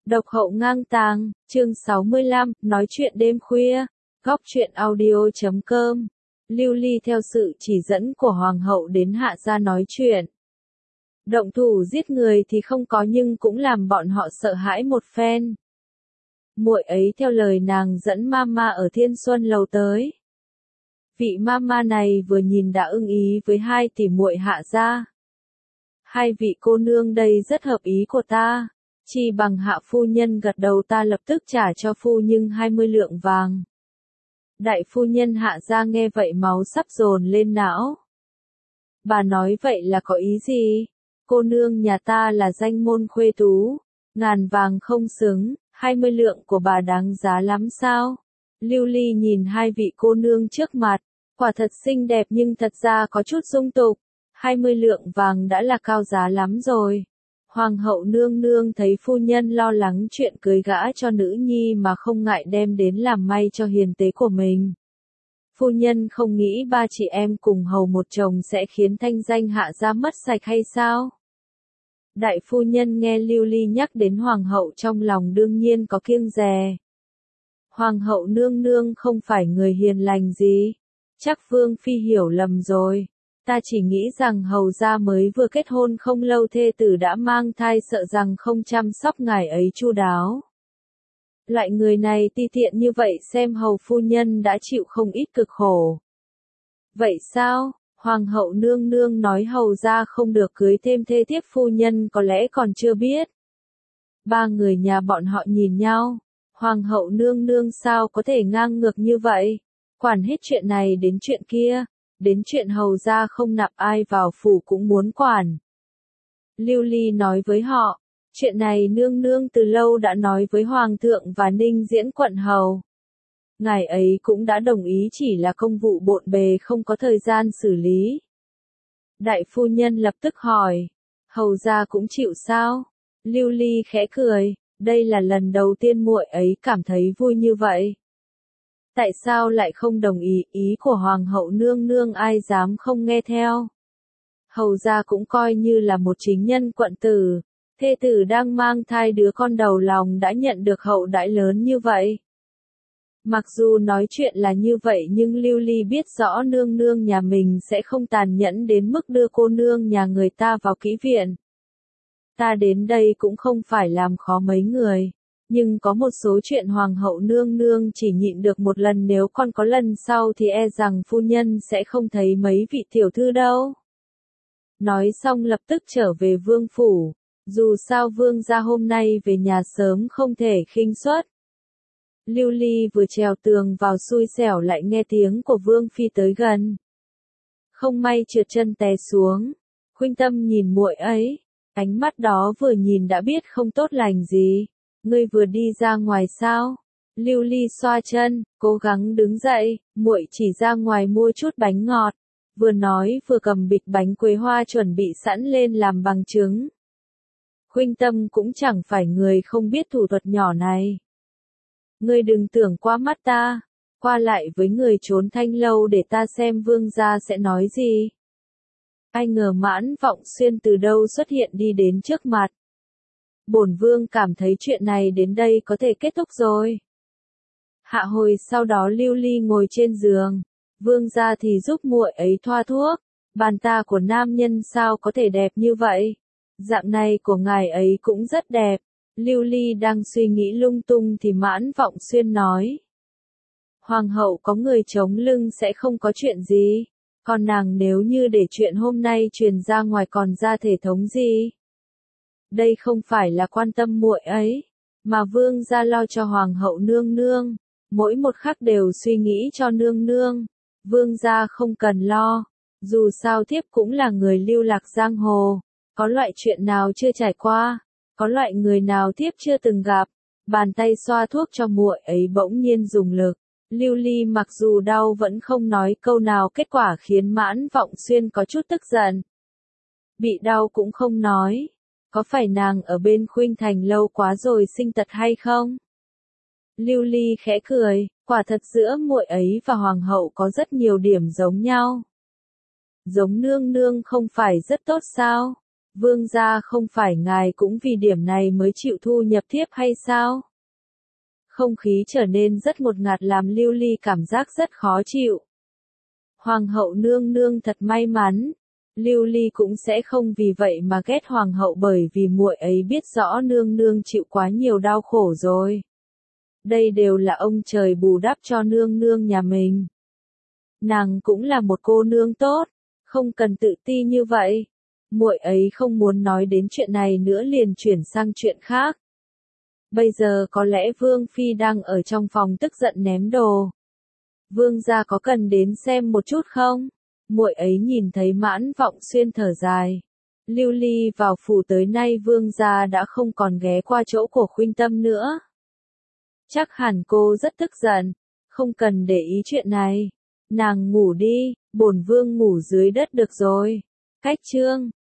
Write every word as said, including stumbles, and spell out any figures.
Độc hậu ngang tàng, chương sáu mươi lăm, nói chuyện đêm khuya, góc truyện audio chấm com. Lưu Ly theo sự chỉ dẫn của hoàng hậu đến hạ gia nói chuyện. Động thủ giết người thì không có nhưng cũng làm bọn họ sợ hãi một phen. Muội ấy theo lời nàng dẫn mama ở Thiên Xuân lầu tới. Vị mama này vừa nhìn đã ưng ý với hai tỷ muội hạ gia. Hai vị cô nương đây rất hợp ý của ta. Chi bằng hạ phu nhân gật đầu, ta lập tức trả cho phu nhưng hai mươi lượng vàng. Đại phu nhân hạ gia nghe vậy máu sắp dồn lên não. Bà nói vậy là có ý gì? Cô nương nhà ta là danh môn khuê tú, ngàn vàng không xứng, hai mươi lượng của bà đáng giá lắm sao? Lưu Ly nhìn hai vị cô nương trước mặt, quả thật xinh đẹp nhưng thật ra có chút dung tục, hai mươi lượng vàng đã là cao giá lắm rồi. Hoàng hậu nương nương thấy phu nhân lo lắng chuyện cưới gã cho nữ nhi mà không ngại đem đến làm may cho hiền tế của mình. Phu nhân không nghĩ ba chị em cùng hầu một chồng sẽ khiến thanh danh hạ gia mất sạch hay sao? Đại phu nhân nghe Lưu Ly nhắc đến hoàng hậu trong lòng đương nhiên có kiêng dè. Hoàng hậu nương nương không phải người hiền lành gì, chắc vương phi hiểu lầm rồi. Ta chỉ nghĩ rằng hầu gia mới vừa kết hôn không lâu thê tử đã mang thai, sợ rằng không chăm sóc ngài ấy chu đáo. Loại người này ti tiện như vậy, xem hầu phu nhân đã chịu không ít cực khổ. Vậy sao? Hoàng hậu nương nương nói hầu gia không được cưới thêm thê thiếp, phu nhân có lẽ còn chưa biết. Ba người nhà bọn họ nhìn nhau. Hoàng hậu nương nương sao có thể ngang ngược như vậy? Quản hết chuyện này đến chuyện kia. Đến chuyện hầu gia không nạp ai vào phủ cũng muốn quản. Lưu Ly nói với họ, chuyện này nương nương từ lâu đã nói với hoàng thượng và Ninh Diễn quận hầu. Ngài ấy cũng đã đồng ý, chỉ là công vụ bộn bề không có thời gian xử lý. Đại phu nhân lập tức hỏi, hầu gia cũng chịu sao? Lưu Ly khẽ cười, đây là lần đầu tiên muội ấy cảm thấy vui như vậy. Tại sao lại không đồng ý? Ý của hoàng hậu nương nương ai dám không nghe theo. Hầu gia cũng coi như là một chính nhân quận tử, thê tử đang mang thai đứa con đầu lòng đã nhận được hậu đãi lớn như vậy. Mặc dù nói chuyện là như vậy nhưng Lưu Ly biết rõ nương nương nhà mình sẽ không tàn nhẫn đến mức đưa cô nương nhà người ta vào kỹ viện. Ta đến đây cũng không phải làm khó mấy người. Nhưng có một số chuyện hoàng hậu nương nương chỉ nhịn được một lần, nếu còn có lần sau thì e rằng phu nhân sẽ không thấy mấy vị tiểu thư đâu. Nói xong lập tức trở về vương phủ, dù sao vương gia hôm nay về nhà sớm không thể khinh suất. Lưu Ly vừa trèo tường vào xui xẻo lại nghe tiếng của vương phi tới gần. Không may trượt chân té xuống, Khuynh Tâm nhìn muội ấy, ánh mắt đó vừa nhìn đã biết không tốt lành gì. Ngươi vừa đi ra ngoài sao? Lưu Ly xoa chân, cố gắng đứng dậy, muội chỉ ra ngoài mua chút bánh ngọt. Vừa nói vừa cầm bịch bánh quế hoa chuẩn bị sẵn lên làm bằng chứng. Khuynh Tâm cũng chẳng phải người không biết thủ thuật nhỏ này. Ngươi đừng tưởng qua mắt ta, qua lại với người trốn thanh lâu để ta xem vương gia sẽ nói gì. Ai ngờ Mãn Vọng Xuyên từ đâu xuất hiện đi đến trước mặt. Bổn vương cảm thấy chuyện này đến đây có thể kết thúc rồi. Hạ hồi sau đó Lưu Ly ngồi trên giường, vương gia thì giúp muội ấy thoa thuốc, bàn ta của nam nhân sao có thể đẹp như vậy, dạng này của ngài ấy cũng rất đẹp. Lưu Ly đang suy nghĩ lung tung thì Mãn Vọng Xuyên nói. Hoàng hậu có người chống lưng sẽ không có chuyện gì, còn nàng nếu như để chuyện hôm nay truyền ra ngoài còn ra thể thống gì. Đây không phải là quan tâm muội ấy, mà vương gia lo cho hoàng hậu nương nương, mỗi một khắc đều suy nghĩ cho nương nương. Vương gia không cần lo, dù sao thiếp cũng là người lưu lạc giang hồ, có loại chuyện nào chưa trải qua, có loại người nào thiếp chưa từng gặp. Bàn tay xoa thuốc cho muội ấy bỗng nhiên dùng lực. Lưu Ly mặc dù đau vẫn không nói câu nào, kết quả khiến Mãn Vọng Xuyên có chút tức giận. Bị đau cũng không nói. Có phải nàng ở bên Khuynh Thành lâu quá rồi sinh tật hay không? Lưu Ly khẽ cười, quả thật giữa muội ấy và hoàng hậu có rất nhiều điểm giống nhau. Giống nương nương không phải rất tốt sao? Vương gia không phải ngài cũng vì điểm này mới chịu thu nhập thiếp hay sao? Không khí trở nên rất ngột ngạt làm Lưu Ly cảm giác rất khó chịu. Hoàng hậu nương nương thật may mắn. Lưu Ly cũng sẽ không vì vậy mà ghét hoàng hậu bởi vì muội ấy biết rõ nương nương chịu quá nhiều đau khổ rồi. Đây đều là ông trời bù đắp cho nương nương nhà mình. Nàng cũng là một cô nương tốt, không cần tự ti như vậy. Muội ấy không muốn nói đến chuyện này nữa liền chuyển sang chuyện khác. Bây giờ có lẽ Vương Phi đang ở trong phòng tức giận ném đồ. Vương gia có cần đến xem một chút không? Muội ấy nhìn thấy Mãn Vọng Xuyên thở dài. Lưu Ly vào phủ tới nay Vương gia đã không còn ghé qua chỗ của Khuynh Tâm nữa. Chắc hẳn cô rất tức giận, không cần để ý chuyện này. Nàng ngủ đi, bổn vương ngủ dưới đất được rồi. Cách chương